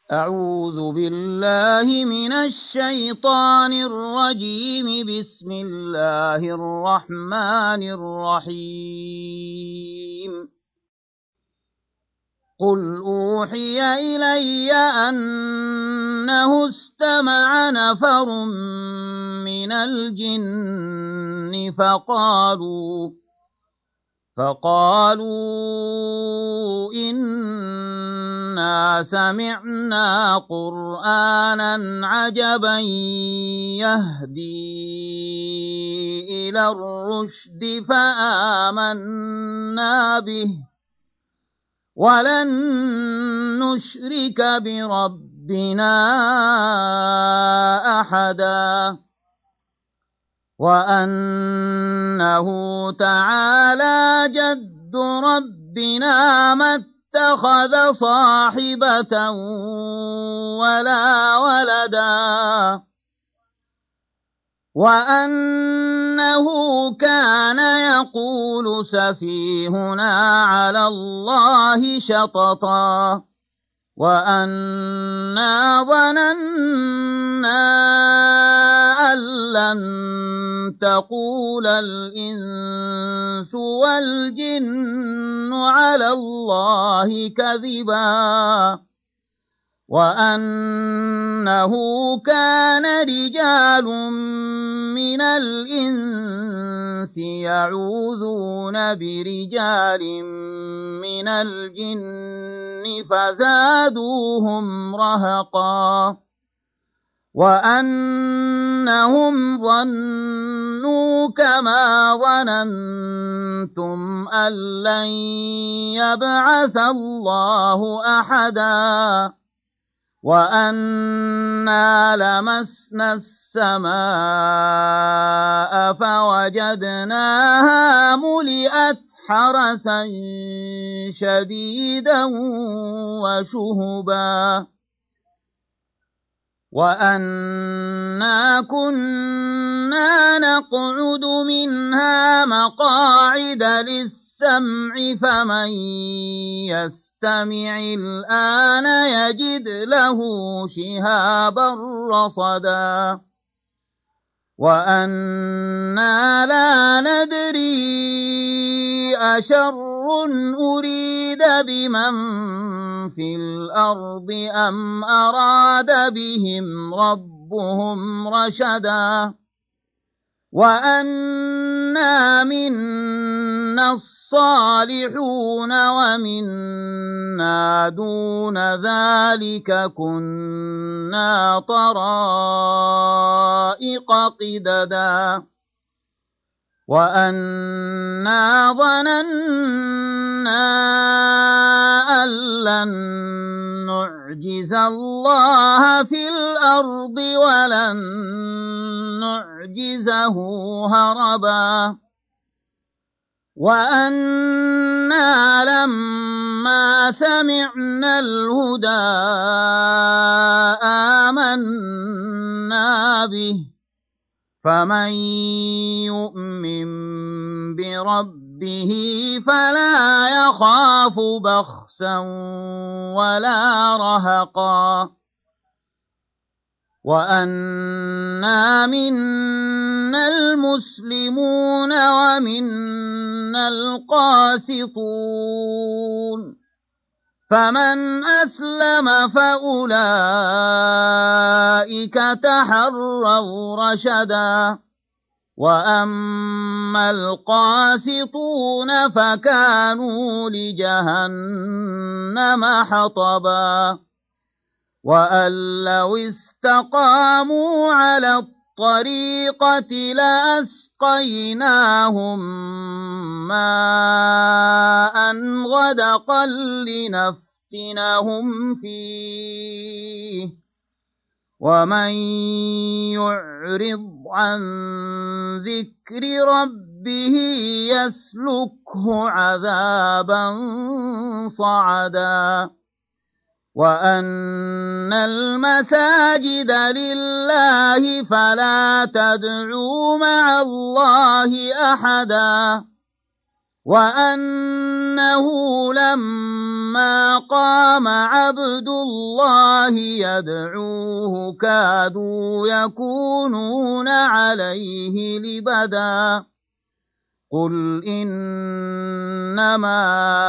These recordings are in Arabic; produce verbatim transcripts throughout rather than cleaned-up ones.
أعوذ بالله من الشيطان الرجيم. بسم الله الرحمن الرحيم. قل أوحي إلي أنه استمع نفر من الجن فقالوا فقالوا إنا سمعنا قرآنا عجبا يهدي إلى الرشد فآمنا به ولن نشرك بربنا أحدا وأنه تعالى جد ربنا ما اتخذ صاحبة ولا ولدا وأنه كان يقول سفيهنا على الله شططا وأنا ظننا أن لن تقول الإنس والجن على الله كذبا وأنه كان رجال من الإنس يعوذون برجال من الجن فزادوهم رهقا وأنهم ظنوا كما ظننتم أن لن يبعث الله أحدا وأنا لمسنا السماء فوجدناها ملئت حرسا شديدا وشهبا وأنا كنا نقعد منها مقاعد للسمع فمن يستمع الآن يجد له شهابا رصدا وأنا لا ندري أشر أريد بمن في الأرض أم أراد بهم ربهم رشدا وأنا منا الصالحون ومنا دون ذلك كنا طرائق قددا وأنا ظننا أن لن نعجز الله في الأرض ولن نعجزه هربا وأنا لما سمعنا الهدى آمنا به فمن يؤمن بربه فلا يخاف بخسا ولا رهقا وأنا منا المسلمون ومنا القاسطون فمن أسلم فأولئك تحروا رشدا وأما القاسطون فكانوا لجهنم حطبا وأن لو استقاموا على الطريقة لأسقيناهم ماء غدقا لنفتنهم فيه ومن يعرض عن ذكر ربه يسلكه عذابا صعدا وأن المساجد لله فلا تدعوا مع الله أحدا وأنه لما فلما قام عبد الله يدعوه كادوا يكونون عليه لبدا قل إنما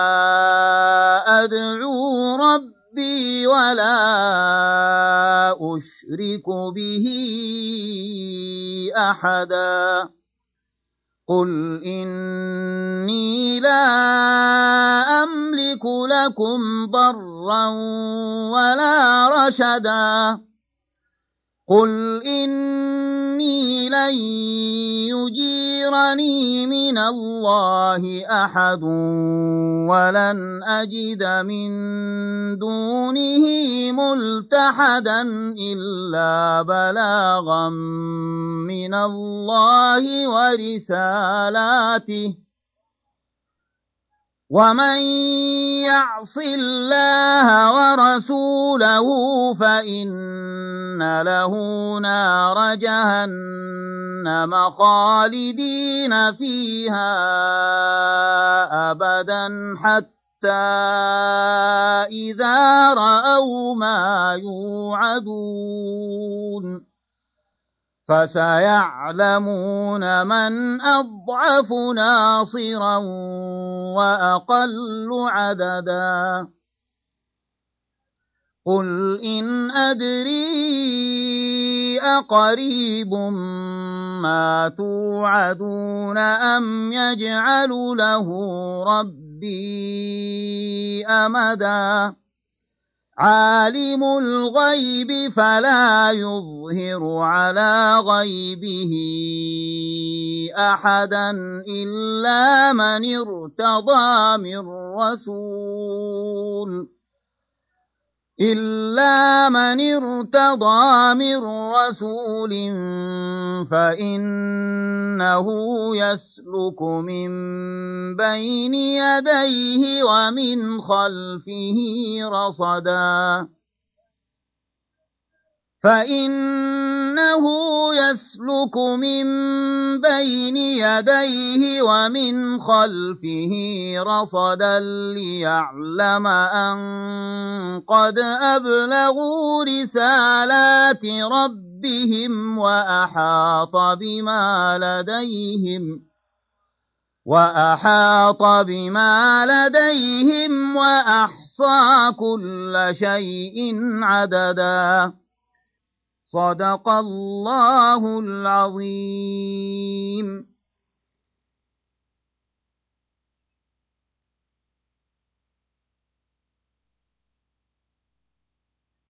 أدعو ربي ولا أشرك به أحدا قل إني لا أملك لكم ضرا ولا رشدا قل إني لن يجيرني من الله أحد ولن أجد من دونه ملتحدا إلا بلاغا من الله ورسالاته ومن يعص الله ورسوله فإن له نار جهنم خالدين فيها أبدا حتى إذا رأوا ما يوعدون فسيعلمون من أضعف ناصرا وأقل عددا قل إن أدري أقريب ما توعدون أم يجعل له ربي أمدا عالم الغيب فلا يظهر على غيبه أحدا إلا من ارتضى من رسول إلا من ارتضى من رسول فإنه يسلك من بين يديه ومن خلفه رصدا فإنه يسلك من بين يديه ومن خلفه رصدا ليعلم أن قد أبلغوا رسالات ربهم وأحاط بما لديهم وأحاط بما لديهم وأحصى كل شيء عددا صدق الله العظيم.